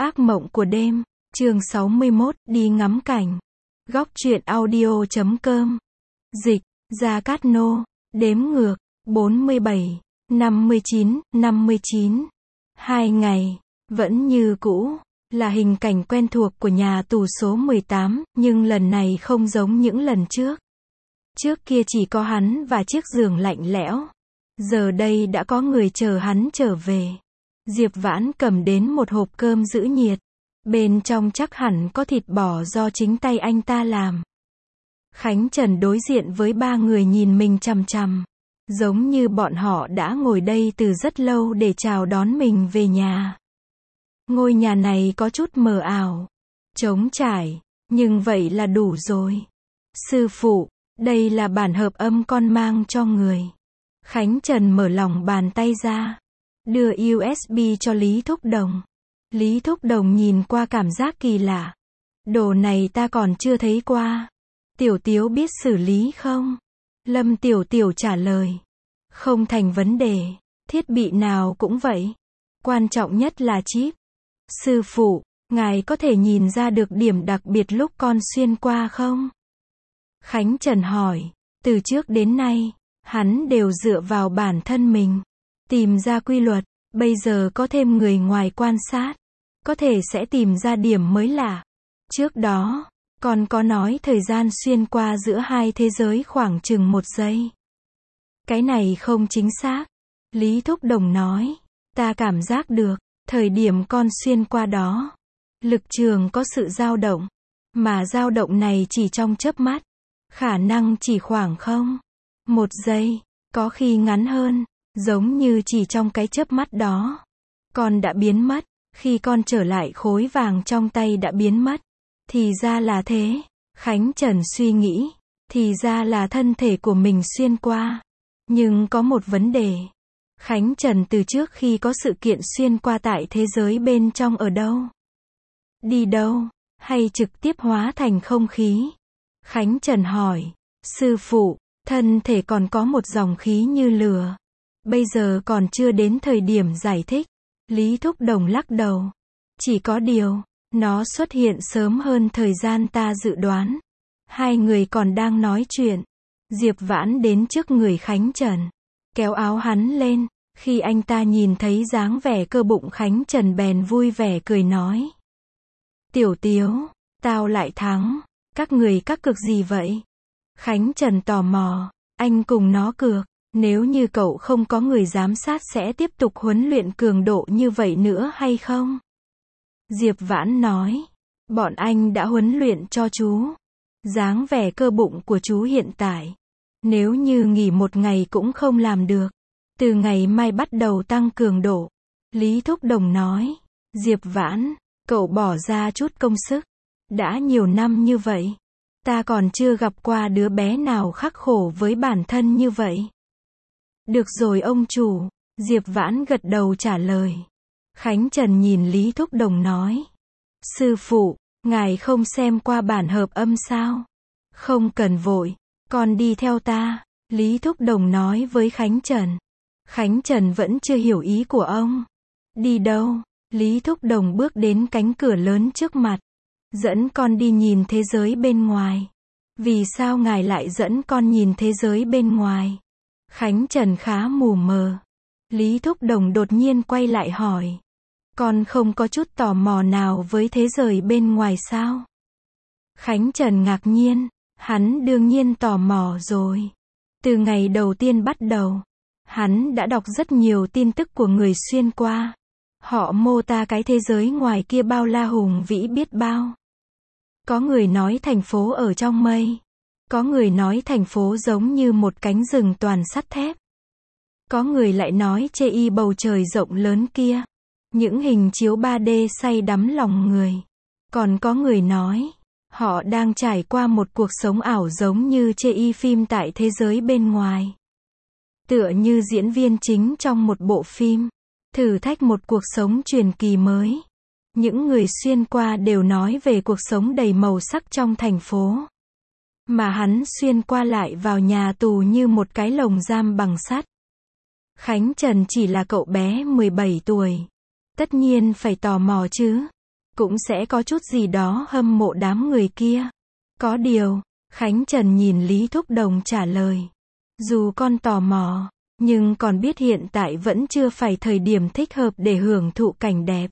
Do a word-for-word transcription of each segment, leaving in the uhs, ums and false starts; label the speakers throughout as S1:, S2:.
S1: Ác mộng của đêm, chương sáu mươi mốt, đi ngắm cảnh. Góc truyện audio chấm com. Dịch, Gia Cát Nô, đếm ngược, bốn mươi bảy, năm mươi chín, năm mươi chín. Hai ngày, vẫn như cũ, là hình cảnh quen thuộc của nhà tù số mười tám, nhưng lần này không giống những lần trước. Trước kia chỉ có hắn và chiếc giường lạnh lẽo. Giờ đây đã có người chờ hắn trở về. Diệp Vãn cầm đến một hộp cơm giữ nhiệt. Bên trong chắc hẳn có thịt bò do chính tay anh ta làm. Khánh Trần đối diện với ba người nhìn mình chằm chằm. Giống như bọn họ đã ngồi đây từ rất lâu để chào đón mình về nhà. Ngôi nhà này có chút mờ ảo, trống trải, nhưng vậy là đủ rồi. Sư phụ, đây là bản hợp âm con mang cho người. Khánh Trần mở lòng bàn tay ra, đưa u ét bê cho Lý Thúc Đồng. Lý Thúc Đồng nhìn qua cảm giác kỳ lạ. Đồ này ta còn chưa thấy qua. Tiểu Tiếu biết xử lý không? Lâm Tiểu Tiểu trả lời. Không thành vấn đề. Thiết bị nào cũng vậy. Quan trọng nhất là chip. Sư phụ, ngài có thể nhìn ra được điểm đặc biệt lúc con xuyên qua không? Khánh Trần hỏi. Từ trước đến nay, hắn đều dựa vào bản thân mình. Tìm ra quy luật. Bây giờ có thêm người ngoài quan sát. Có thể sẽ tìm ra điểm mới lạ. Trước đó, con có nói thời gian xuyên qua giữa hai thế giới khoảng chừng một giây. Cái này không chính xác. Lý Thúc Đồng nói. Ta cảm giác được, thời điểm con xuyên qua đó, lực trường có sự dao động. Mà dao động này chỉ trong chớp mắt. Khả năng chỉ khoảng không. Một giây, có khi ngắn hơn, giống như chỉ trong cái chớp mắt đó. Con đã biến mất. Khi con trở lại khối vàng trong tay đã biến mất. Thì ra là thế. Khánh Trần suy nghĩ. Thì ra là thân thể của mình xuyên qua. Nhưng có một vấn đề. Khánh Trần từ trước khi có sự kiện xuyên qua tại thế giới bên trong ở đâu? Đi đâu? Hay trực tiếp hóa thành không khí? Khánh Trần hỏi. Sư phụ, thân thể còn có một dòng khí như lửa. Bây giờ còn chưa đến thời điểm giải thích. Lý Thúc Đồng lắc đầu. Chỉ có điều, nó xuất hiện sớm hơn thời gian ta dự đoán. Hai người còn đang nói chuyện. Diệp Vãn đến trước người Khánh Trần. Kéo áo hắn lên. Khi anh ta nhìn thấy dáng vẻ cơ bụng Khánh Trần bèn vui vẻ cười nói. Tiểu Tiếu, tao lại thắng. Các người các cược gì vậy? Khánh Trần tò mò. Anh cùng nó cược. Nếu như cậu không có người giám sát sẽ tiếp tục huấn luyện cường độ như vậy nữa hay không? Diệp Vãn nói. Bọn anh đã huấn luyện cho chú. Dáng vẻ cơ bụng của chú hiện tại. Nếu như nghỉ một ngày cũng không làm được. Từ ngày mai bắt đầu tăng cường độ. Lý Thúc Đồng nói. Diệp Vãn, cậu bỏ ra chút công sức. Đã nhiều năm như vậy. Ta còn chưa gặp qua đứa bé nào khắc khổ với bản thân như vậy. Được rồi ông chủ. Diệp Vãn gật đầu trả lời. Khánh Trần nhìn Lý Thúc Đồng nói. Sư phụ, ngài không xem qua bản hợp âm sao? Không cần vội, con đi theo ta. Lý Thúc Đồng nói với Khánh Trần. Khánh Trần vẫn chưa hiểu ý của ông. Đi đâu? Lý Thúc Đồng bước đến cánh cửa lớn trước mặt. Dẫn con đi nhìn thế giới bên ngoài. Vì sao ngài lại dẫn con nhìn thế giới bên ngoài? Khánh Trần khá mù mờ. Lý Thúc Đồng đột nhiên quay lại hỏi. Con không có chút tò mò nào với thế giới bên ngoài sao? Khánh Trần ngạc nhiên. Hắn đương nhiên tò mò rồi. Từ ngày đầu tiên bắt đầu, hắn đã đọc rất nhiều tin tức của người xuyên qua. Họ mô tả cái thế giới ngoài kia bao la hùng vĩ biết bao. Có người nói thành phố ở trong mây. Có người nói thành phố giống như một cánh rừng toàn sắt thép. Có người lại nói chê y bầu trời rộng lớn kia. Những hình chiếu ba D say đắm lòng người. Còn có người nói, họ đang trải qua một cuộc sống ảo giống như chê y phim tại thế giới bên ngoài. Tựa như diễn viên chính trong một bộ phim. Thử thách một cuộc sống truyền kỳ mới. Những người xuyên qua đều nói về cuộc sống đầy màu sắc trong thành phố. Mà hắn xuyên qua lại vào nhà tù như một cái lồng giam bằng sắt. Khánh Trần chỉ là cậu bé mười bảy tuổi. Tất nhiên phải tò mò chứ. cũng sẽ có chút gì đó hâm mộ đám người kia. Có điều, Khánh Trần nhìn Lý Thúc Đồng trả lời. Dù con tò mò, nhưng còn biết hiện tại vẫn chưa phải thời điểm thích hợp để hưởng thụ cảnh đẹp.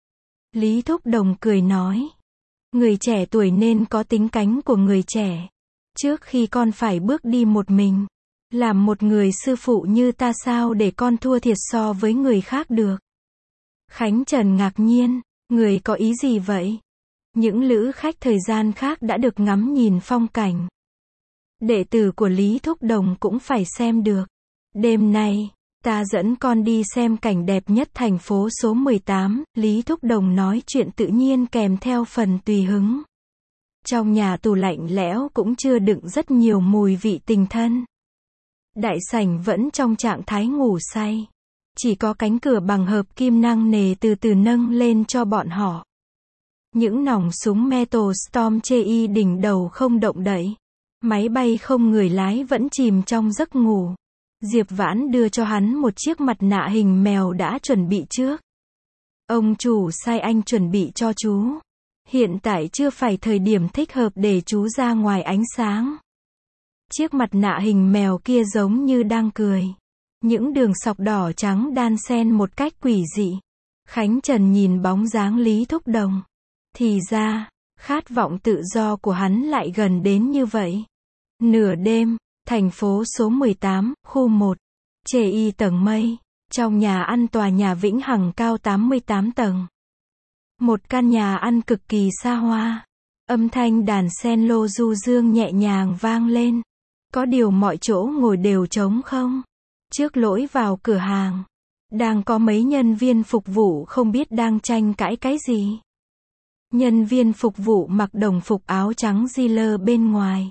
S1: Lý Thúc Đồng cười nói. Người trẻ tuổi nên có tính cánh của người trẻ. Trước khi con phải bước đi một mình, làm một người sư phụ như ta sao để con thua thiệt so với người khác được. Khánh Trần ngạc nhiên, người có ý gì vậy? Những lữ khách thời gian khác đã được ngắm nhìn phong cảnh. Đệ tử của Lý Thúc Đồng cũng phải xem được. Đêm nay, ta dẫn con đi xem cảnh đẹp nhất thành phố số mười tám, Lý Thúc Đồng nói chuyện tự nhiên kèm theo phần tùy hứng. Trong nhà tủ lạnh lẽo cũng chưa đựng rất nhiều mùi vị tình thân. Đại sảnh vẫn trong trạng thái ngủ say. Chỉ có cánh cửa bằng hợp kim nặng nề từ từ nâng lên cho bọn họ. Những nòng súng Metal Storm Chey đỉnh đầu không động đậy. Máy bay không người lái vẫn chìm trong giấc ngủ. Diệp Vãn đưa cho hắn một chiếc mặt nạ hình mèo đã chuẩn bị trước. Ông chủ sai anh chuẩn bị cho chú. Hiện tại chưa phải thời điểm thích hợp để chú ra ngoài ánh sáng. Chiếc mặt nạ hình mèo kia giống như đang cười. Những đường sọc đỏ trắng đan xen một cách quỷ dị. Khánh Trần nhìn bóng dáng Lý Thúc Đồng. Thì ra, khát vọng tự do của hắn lại gần đến như vậy. Nửa đêm, thành phố số mười tám, khu một, Chey tầng mây, trong nhà ăn tòa nhà Vĩnh Hằng cao tám mươi tám tầng. Một căn nhà ăn cực kỳ xa hoa. Âm thanh đàn cello du dương nhẹ nhàng vang lên. Có điều mọi chỗ ngồi đều trống không. Trước lối vào cửa hàng, đang có mấy nhân viên phục vụ không biết đang tranh cãi cái gì. Nhân viên phục vụ mặc đồng phục áo trắng Ziller bên ngoài.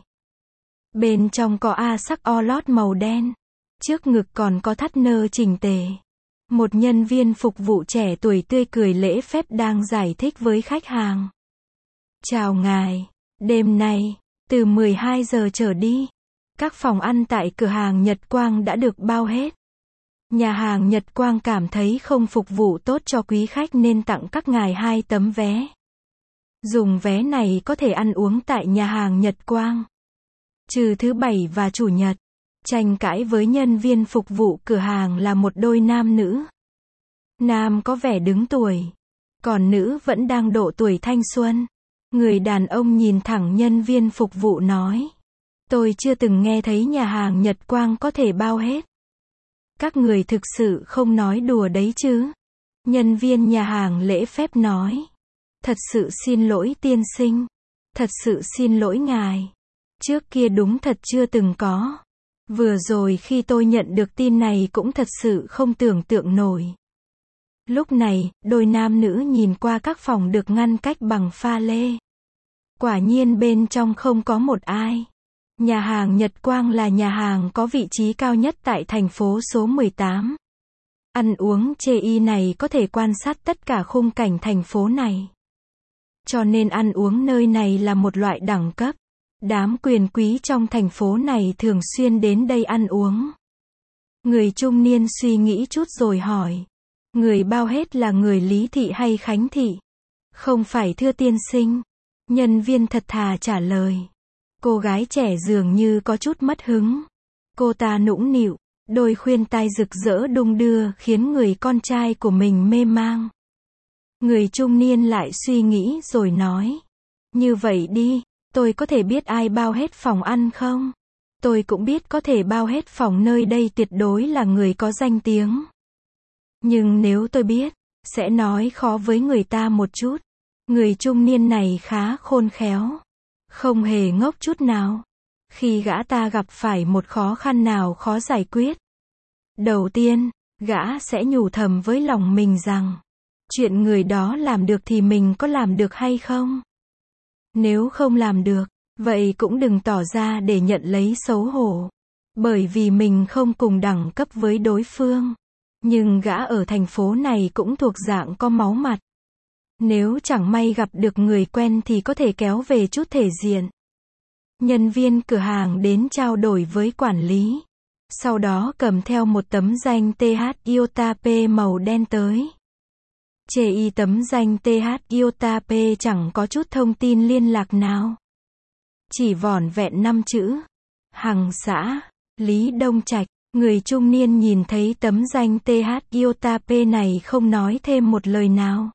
S1: Bên trong có A sắc o lót màu đen. Trước ngực còn có thắt nơ chỉnh tề. Một nhân viên phục vụ trẻ tuổi tươi cười lễ phép đang giải thích với khách hàng. Chào ngài, đêm nay, từ mười hai giờ trở đi, các phòng ăn tại cửa hàng Nhật Quang đã được bao hết. Nhà hàng Nhật Quang cảm thấy không phục vụ tốt cho quý khách nên tặng các ngài hai tấm vé. Dùng vé này có thể ăn uống tại nhà hàng Nhật Quang. Trừ thứ bảy và chủ nhật, tranh cãi với nhân viên phục vụ cửa hàng là một đôi nam nữ. Nam có vẻ đứng tuổi, còn nữ vẫn đang độ tuổi thanh xuân. Người đàn ông nhìn thẳng nhân viên phục vụ nói. Tôi chưa từng nghe thấy nhà hàng Nhật Quang có thể bao hết. Các người thực sự không nói đùa đấy chứ? Nhân viên nhà hàng lễ phép nói. Thật sự xin lỗi tiên sinh. Thật sự xin lỗi ngài. Trước kia đúng thật chưa từng có. Vừa rồi khi tôi nhận được tin này cũng thật sự không tưởng tượng nổi. Lúc này, đôi nam nữ nhìn qua các phòng được ngăn cách bằng pha lê. Quả nhiên bên trong không có một ai. Nhà hàng Nhật Quang là nhà hàng có vị trí cao nhất tại thành phố số mười tám. Ăn uống Chey này có thể quan sát tất cả khung cảnh thành phố này. Cho nên ăn uống nơi này là một loại đẳng cấp. Đám quyền quý trong thành phố này thường xuyên đến đây ăn uống. Người trung niên suy nghĩ chút rồi hỏi. Người bao hết là người Lý Thị hay Khánh Thị? Không phải thưa tiên sinh. Nhân viên thật thà trả lời. Cô gái trẻ dường như có chút mất hứng. Cô ta nũng nịu, đôi khuyên tai rực rỡ đung đưa khiến người con trai của mình mê mang. Người trung niên lại suy nghĩ rồi nói. Như vậy đi, tôi có thể biết ai bao hết phòng ăn không? Tôi cũng biết có thể bao hết phòng nơi đây tuyệt đối là người có danh tiếng. Nhưng nếu tôi biết, sẽ nói khó với người ta một chút. Người trung niên này khá khôn khéo. Không hề ngốc chút nào. Khi gã ta gặp phải một khó khăn nào khó giải quyết. Đầu tiên, gã sẽ nhủ thầm với lòng mình rằng. Chuyện người đó làm được thì mình có làm được hay không? Nếu không làm được, vậy cũng đừng tỏ ra để nhận lấy xấu hổ. Bởi vì mình không cùng đẳng cấp với đối phương. Nhưng gã ở thành phố này cũng thuộc dạng có máu mặt. Nếu chẳng may gặp được người quen thì có thể kéo về chút thể diện. Nhân viên cửa hàng đến trao đổi với quản lý. Sau đó cầm theo một tấm danh tê hát i o tê a pê màu đen tới. Chê y tấm danh tê hát Iota P chẳng có chút thông tin liên lạc nào. Chỉ vỏn vẹn năm chữ. Hằng xã, Lý Đông Trạch. Người trung niên nhìn thấy tấm danh tê hát Iota P này không nói thêm một lời nào.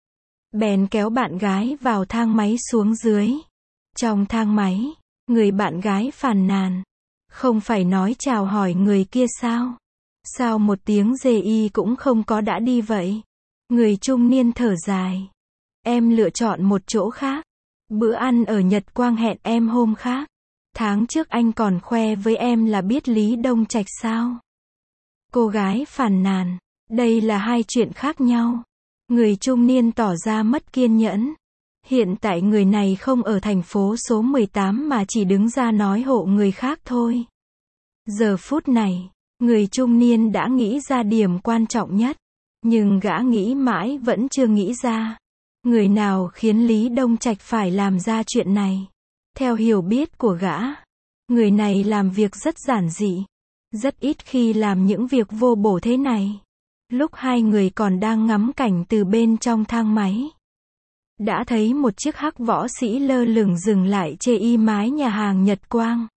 S1: Bèn kéo bạn gái vào thang máy xuống dưới. Trong thang máy, người bạn gái phàn nàn. Không phải nói chào hỏi người kia sao? Sao một tiếng dê y cũng không có đã đi vậy? Người trung niên thở dài. Em lựa chọn một chỗ khác. Bữa ăn ở Nhật Quang hẹn em hôm khác. Tháng trước anh còn khoe với em là biết Lý Đông Trạch sao? Cô gái phàn nàn. Đây là hai chuyện khác nhau. Người trung niên tỏ ra mất kiên nhẫn. Hiện tại người này không ở thành phố số mười tám mà chỉ đứng ra nói hộ người khác thôi. Giờ phút này, người trung niên đã nghĩ ra điểm quan trọng nhất. Nhưng gã nghĩ mãi vẫn chưa nghĩ ra. Người nào khiến Lý Đông Trạch phải làm ra chuyện này? Theo hiểu biết của gã, người này làm việc rất giản dị. Rất ít khi làm những việc vô bổ thế này. Lúc hai người còn đang ngắm cảnh từ bên trong thang máy, đã thấy một chiếc hắc võ sĩ lơ lửng dừng lại chê y mái nhà hàng Nhật Quang.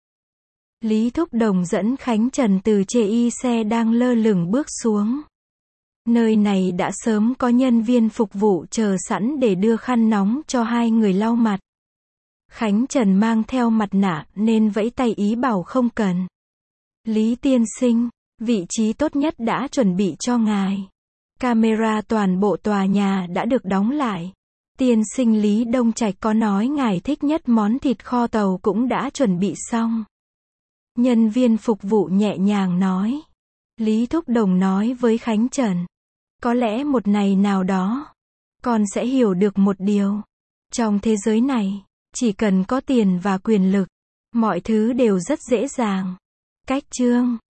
S1: Lý Thúc Đồng dẫn Khánh Trần từ chê y xe đang lơ lửng bước xuống. Nơi này đã sớm có nhân viên phục vụ chờ sẵn để đưa khăn nóng cho hai người lau mặt. Khánh Trần mang theo mặt nạ nên vẫy tay ý bảo không cần. Lý tiên sinh, vị trí tốt nhất đã chuẩn bị cho ngài. Camera toàn bộ tòa nhà đã được đóng lại. Tiên sinh Lý Đông Trạch có nói ngài thích nhất món thịt kho tàu cũng đã chuẩn bị xong. Nhân viên phục vụ nhẹ nhàng nói. Lý Thúc Đồng nói với Khánh Trần. Có lẽ một ngày nào đó, con sẽ hiểu được một điều. Trong thế giới này, chỉ cần có tiền và quyền lực, mọi thứ đều rất dễ dàng. Cách chương